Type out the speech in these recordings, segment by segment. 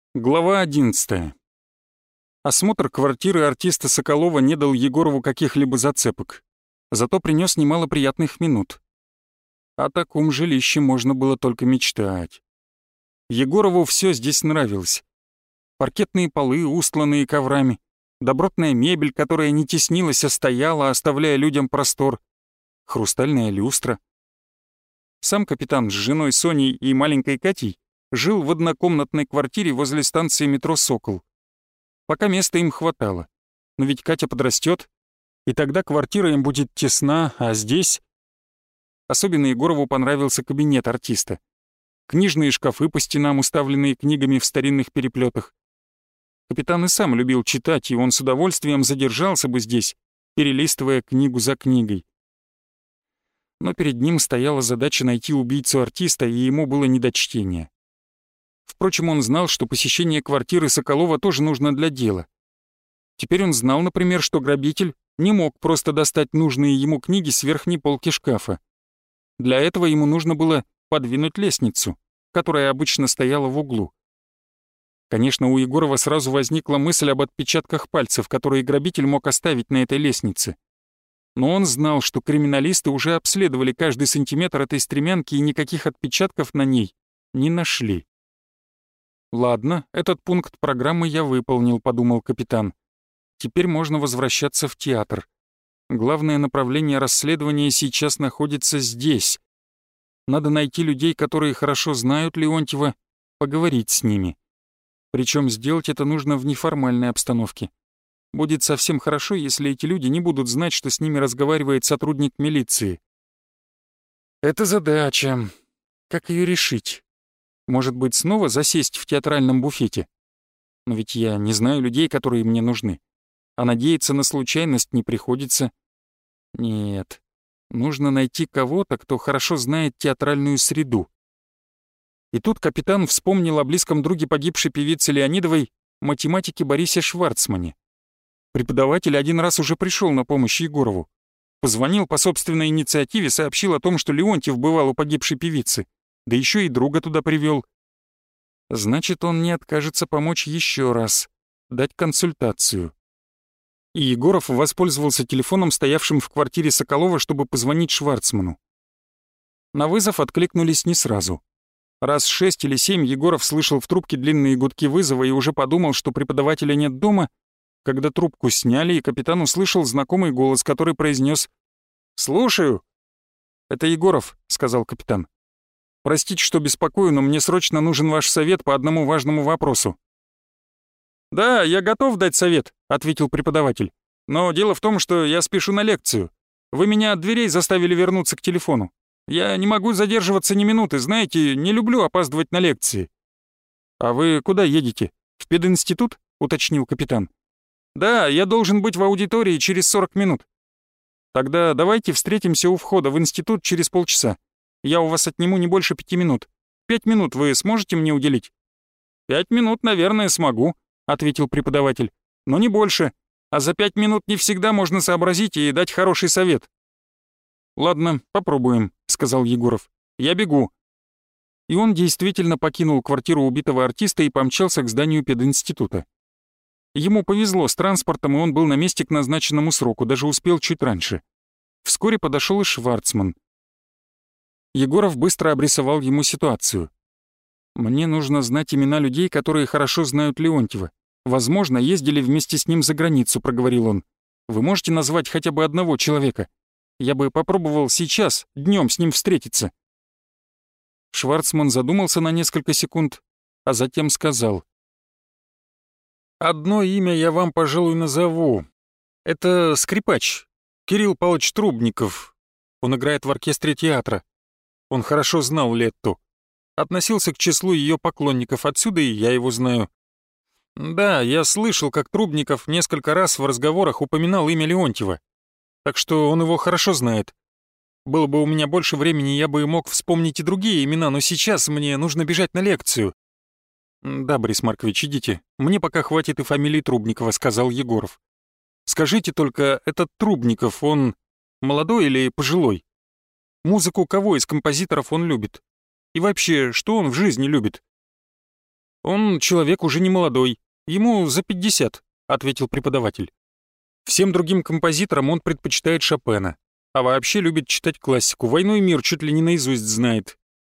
Глава 11. Осмотр квартиры артиста Соколова не дал Егорову каких-либо зацепок, зато принес немало приятных минут. О таком жилище можно было только мечтать. Егорову все здесь нравилось. Паркетные полы, устланные коврами, добротная мебель, которая не теснилась, а стояла, оставляя людям простор, хрустальная люстра. Сам капитан с женой Соней и маленькой Катей жил в однокомнатной квартире возле станции метро «Сокол». Пока места им хватало, но ведь Катя подрастет, и тогда квартира им будет тесна, а здесь... Особенно Егорову понравился кабинет артиста. Книжные шкафы по стенам, уставленные книгами в старинных переплетах. Капитан и сам любил читать, и он с удовольствием задержался бы здесь, перелистывая книгу за книгой. Но перед ним стояла задача найти убийцу артиста, и ему было не до чтения. Впрочем, он знал, что посещение квартиры Соколова тоже нужно для дела. Теперь он знал, например, что грабитель не мог просто достать нужные ему книги с верхней полки шкафа. Для этого ему нужно было подвинуть лестницу, которая обычно стояла в углу. Конечно, у Егорова сразу возникла мысль об отпечатках пальцев, которые грабитель мог оставить на этой лестнице. Но он знал, что криминалисты уже обследовали каждый сантиметр этой стремянки и никаких отпечатков на ней не нашли. «Ладно, этот пункт программы я выполнил», — подумал капитан. «Теперь можно возвращаться в театр. Главное направление расследования сейчас находится здесь. Надо найти людей, которые хорошо знают Леонтьева, поговорить с ними. Причем сделать это нужно в неформальной обстановке. Будет совсем хорошо, если эти люди не будут знать, что с ними разговаривает сотрудник милиции. Это задача. Как ее решить? Может быть, снова засесть в театральном буфете? Но ведь я не знаю людей, которые мне нужны. А надеяться на случайность не приходится. Нет, нужно найти кого-то, кто хорошо знает театральную среду. И тут капитан вспомнил о близком друге погибшей певицы Леонидовой, математике Борисе Шварцмане. Преподаватель один раз уже пришел на помощь Егорову. Позвонил по собственной инициативе, сообщил о том, что Леонтьев бывал у погибшей певицы, да еще и друга туда привел. Значит, он не откажется помочь еще раз, дать консультацию. И Егоров воспользовался телефоном, стоявшим в квартире Соколова, чтобы позвонить Шварцману. На вызов откликнулись не сразу. Раз 6 или 7 Егоров слышал в трубке длинные гудки вызова и уже подумал, что преподавателя нет дома, когда трубку сняли, и капитан услышал знакомый голос, который произнес: «Слушаю». «Это Егоров», — сказал капитан. «Простите, что беспокою, но мне срочно нужен ваш совет по одному важному вопросу». «Да, я готов дать совет», — ответил преподаватель. «Но дело в том, что я спешу на лекцию. Вы меня от дверей заставили вернуться к телефону. Я не могу задерживаться ни минуты, знаете, не люблю опаздывать на лекции». «А вы куда едете? В пединститут?» — уточнил капитан. «Да, я должен быть в аудитории через 40 минут». «Тогда давайте встретимся у входа в институт через полчаса. Я у вас отниму не больше 5 минут. 5 минут вы сможете мне уделить?» «5 минут, наверное, смогу», — ответил преподаватель. «Но не больше. А за 5 минут не всегда можно сообразить и дать хороший совет». «Ладно, попробуем», — сказал Егоров. «Я бегу». И он действительно покинул квартиру убитого артиста и помчался к зданию пединститута. Ему повезло с транспортом, и он был на месте к назначенному сроку, даже успел чуть раньше. Вскоре подошел и Шварцман. Егоров быстро обрисовал ему ситуацию. «Мне нужно знать имена людей, которые хорошо знают Леонтьева. Возможно, ездили вместе с ним за границу», — проговорил он. «Вы можете назвать хотя бы одного человека? Я бы попробовал сейчас, днем с ним встретиться». Шварцман задумался на несколько секунд, а затем сказал: «Одно имя я вам, пожалуй, назову. Это скрипач, Кирилл Павлович Трубников. Он играет в оркестре театра. Он хорошо знал Летту. Относился к числу ее поклонников, отсюда и я его знаю. Да, я слышал, как Трубников несколько раз в разговорах упоминал имя Леонтьева. Так что он его хорошо знает. Было бы у меня больше времени, я бы мог вспомнить и другие имена, но сейчас мне нужно бежать на лекцию». «Да, Борис Маркович, идите. Мне пока хватит и фамилии Трубникова», — сказал Егоров. «Скажите только, этот Трубников, он молодой или пожилой? Музыку кого из композиторов он любит? И вообще, что он в жизни любит?» Он человек уже не молодой, ему за 50, ответил преподаватель. Всем другим композиторам он предпочитает Шопена, а вообще любит читать классику, «Войну и мир» чуть ли не наизусть знает.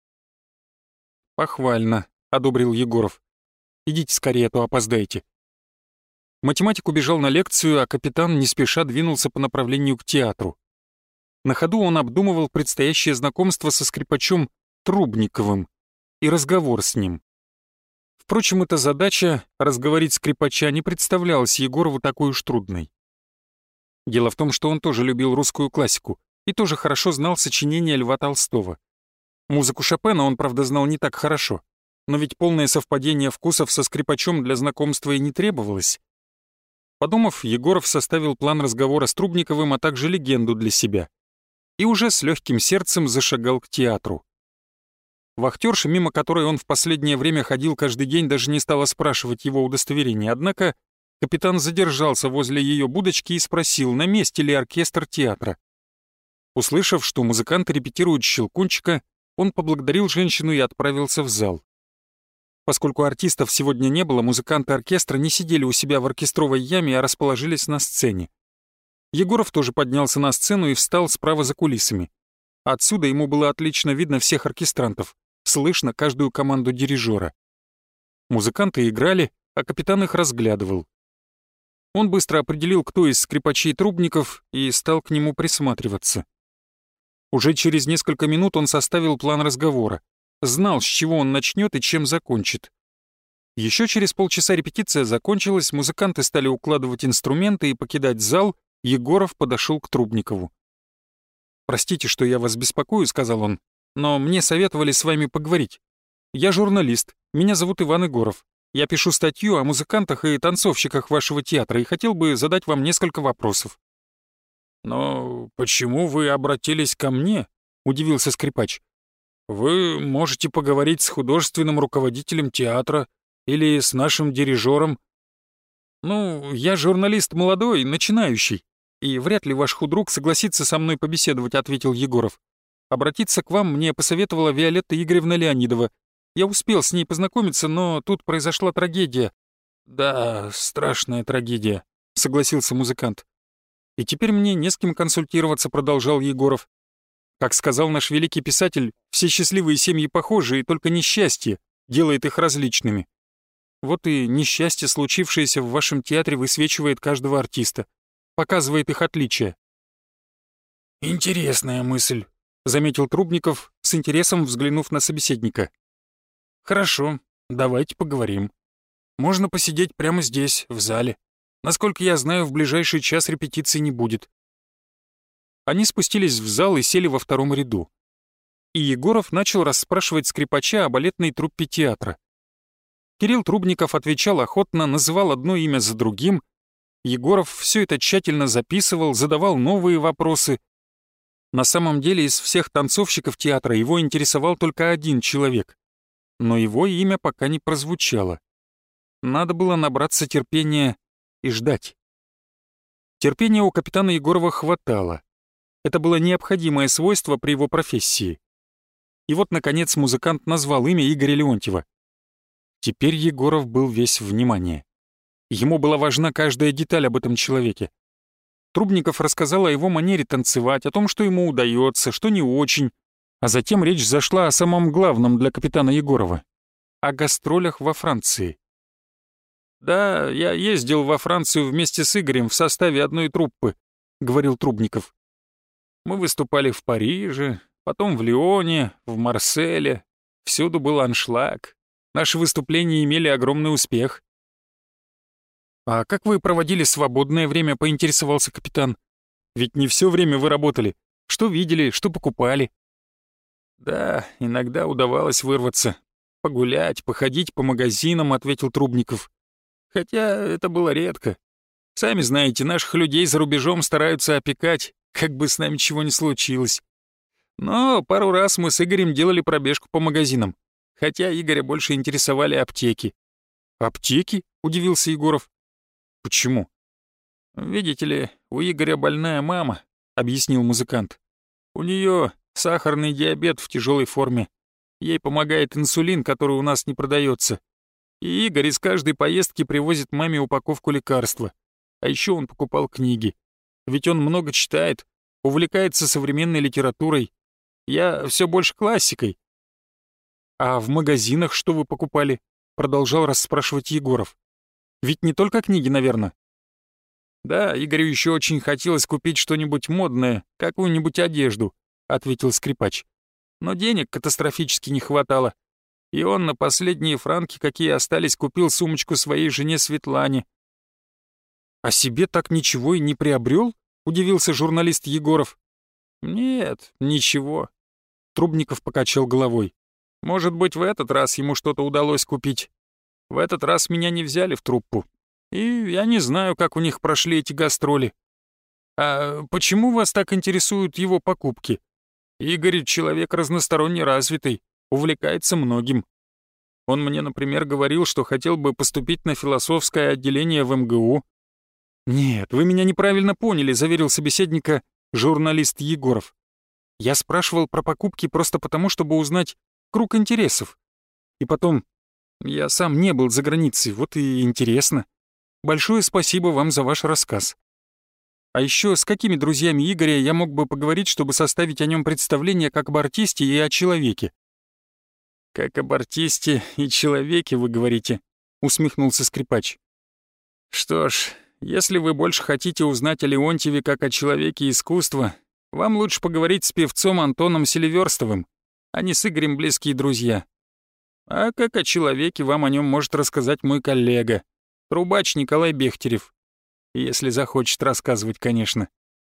Похвально, одобрил Егоров. Идите скорее, а то опоздаете. Математик убежал на лекцию, а капитан не спеша двинулся по направлению к театру. На ходу он обдумывал предстоящее знакомство со скрипачом Трубниковым и разговор с ним. Впрочем, эта задача — разговорить скрипача — не представлялась Егорову такой уж трудной. Дело в том, что он тоже любил русскую классику и тоже хорошо знал сочинения Льва Толстого. Музыку Шопена он, правда, знал не так хорошо, но ведь полное совпадение вкусов со скрипачом для знакомства и не требовалось. Подумав, Егоров составил план разговора с Трубниковым, а также легенду для себя. И уже с легким сердцем зашагал к театру. Вахтерша, мимо которой он в последнее время ходил каждый день, даже не стала спрашивать его удостоверение, однако капитан задержался возле ее будочки и спросил, на месте ли оркестр театра. Услышав, что музыканты репетируют «Щелкунчика», он поблагодарил женщину и отправился в зал. Поскольку артистов сегодня не было, музыканты оркестра не сидели у себя в оркестровой яме, а расположились на сцене. Егоров тоже поднялся на сцену и встал справа за кулисами. Отсюда ему было отлично видно всех оркестрантов, слышно каждую команду дирижера. Музыканты играли, а капитан их разглядывал. Он быстро определил, кто из скрипачей Трубников, и стал к нему присматриваться. Уже через несколько минут он составил план разговора, знал, с чего он начнет и чем закончит. Еще через полчаса репетиция закончилась, музыканты стали укладывать инструменты и покидать зал. Егоров подошел к Трубникову. «Простите, что я вас беспокою», — сказал он, «но мне советовали с вами поговорить. Я журналист, меня зовут Иван Егоров. Я пишу статью о музыкантах и танцовщиках вашего театра и хотел бы задать вам несколько вопросов». «Но почему вы обратились ко мне?» — удивился скрипач. «Вы можете поговорить с художественным руководителем театра или с нашим дирижером». «Ну, я журналист молодой, начинающий, и вряд ли ваш худрук согласится со мной побеседовать», — ответил Егоров. «Обратиться к вам мне посоветовала Виолетта Игоревна Леонидова. Я успел с ней познакомиться, но тут произошла трагедия». «Да, страшная трагедия», — согласился музыкант. «И теперь мне не с кем консультироваться», — продолжал Егоров. «Как сказал наш великий писатель, все счастливые семьи похожи, и только несчастье делает их различными. Вот и несчастье, случившееся в вашем театре, высвечивает каждого артиста, показывает их отличия». «Интересная мысль», — заметил Трубников, с интересом взглянув на собеседника. «Хорошо, давайте поговорим. Можно посидеть прямо здесь, в зале. Насколько я знаю, в ближайший час репетиции не будет». Они спустились в зал и сели во втором ряду. И Егоров начал расспрашивать скрипача о балетной труппе театра. Кирилл Трубников отвечал охотно, называл одно имя за другим. Егоров все это тщательно записывал, задавал новые вопросы. На самом деле из всех танцовщиков театра его интересовал только один человек. Но его имя пока не прозвучало. Надо было набраться терпения и ждать. Терпения у капитана Егорова хватало. Это было необходимое свойство при его профессии. И вот, наконец, музыкант назвал имя Игоря Леонтьева. Теперь Егоров был весь внимание. Ему была важна каждая деталь об этом человеке. Трубников рассказал о его манере танцевать, о том, что ему удается, что не очень, а затем речь зашла о самом главном для капитана Егорова — о гастролях во Франции. «Да, я ездил во Францию вместе с Игорем в составе одной труппы», — говорил Трубников. «Мы выступали в Париже, потом в Лионе, в Марселе. Всюду был аншлаг. Наши выступления имели огромный успех». «А как вы проводили свободное время?» — поинтересовался капитан. «Ведь не все время вы работали. Что видели, что покупали?» «Да, иногда удавалось вырваться. Погулять, походить по магазинам», — ответил Трубников. «Хотя это было редко. Сами знаете, наших людей за рубежом стараются опекать, как бы с нами чего ни случилось. Но пару раз мы с Игорем делали пробежку по магазинам, хотя Игоря больше интересовали аптеки». «Аптеки?» — удивился Егоров. «Почему?» «Видите ли, у Игоря больная мама», — объяснил музыкант. «У нее сахарный диабет в тяжелой форме. Ей помогает инсулин, который у нас не продается. И Игорь из каждой поездки привозит маме упаковку лекарства. А еще он покупал книги. Ведь он много читает, увлекается современной литературой. Я все больше классикой. «А в магазинах что вы покупали?» — продолжал расспрашивать Егоров. «Ведь не только книги, наверное». «Да, Игорю еще очень хотелось купить что-нибудь модное, какую-нибудь одежду», — ответил скрипач. «Но денег катастрофически не хватало. И он на последние франки, какие остались, купил сумочку своей жене Светлане». «А себе так ничего и не приобрел?» — удивился журналист Егоров. «Нет, ничего», — Трубников покачал головой. «Может быть, в этот раз ему что-то удалось купить. В этот раз меня не взяли в труппу. И я не знаю, как у них прошли эти гастроли. А почему вас так интересуют его покупки? Игорь — человек разносторонне развитый, увлекается многим. Он мне, например, говорил, что хотел бы поступить на философское отделение в МГУ». «Нет, вы меня неправильно поняли», — заверил собеседника журналист Егоров. «Я спрашивал про покупки просто потому, чтобы узнать круг интересов. И потом, я сам не был за границей, вот и интересно. Большое спасибо вам за ваш рассказ. А еще с какими друзьями Игоря я мог бы поговорить, чтобы составить о нем представление как об артисте и о человеке?» «Как об артисте и человеке, вы говорите», — усмехнулся скрипач. «Что ж, если вы больше хотите узнать о Леонтьеве как о человеке искусства, вам лучше поговорить с певцом Антоном Селиверстовым. Они с Игорем близкие друзья. А как о человеке вам о нем может рассказать мой коллега, трубач Николай Бехтерев. Если захочет рассказывать, конечно».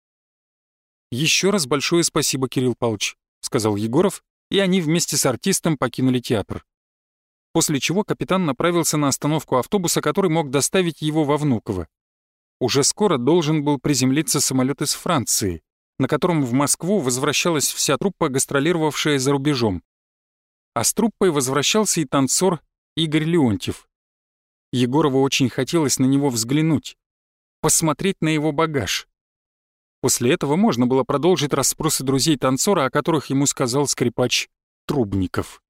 «Еще раз большое спасибо, Кирилл Павлович», — сказал Егоров, и они вместе с артистом покинули театр. После чего капитан направился на остановку автобуса, который мог доставить его во Внуково. Уже скоро должен был приземлиться самолет из Франции, на котором в Москву возвращалась вся труппа, гастролировавшая за рубежом. А с труппой возвращался и танцор Игорь Леонтьев. Егорову очень хотелось на него взглянуть, посмотреть на его багаж. После этого можно было продолжить расспросы друзей танцора, о которых ему сказал скрипач Трубников.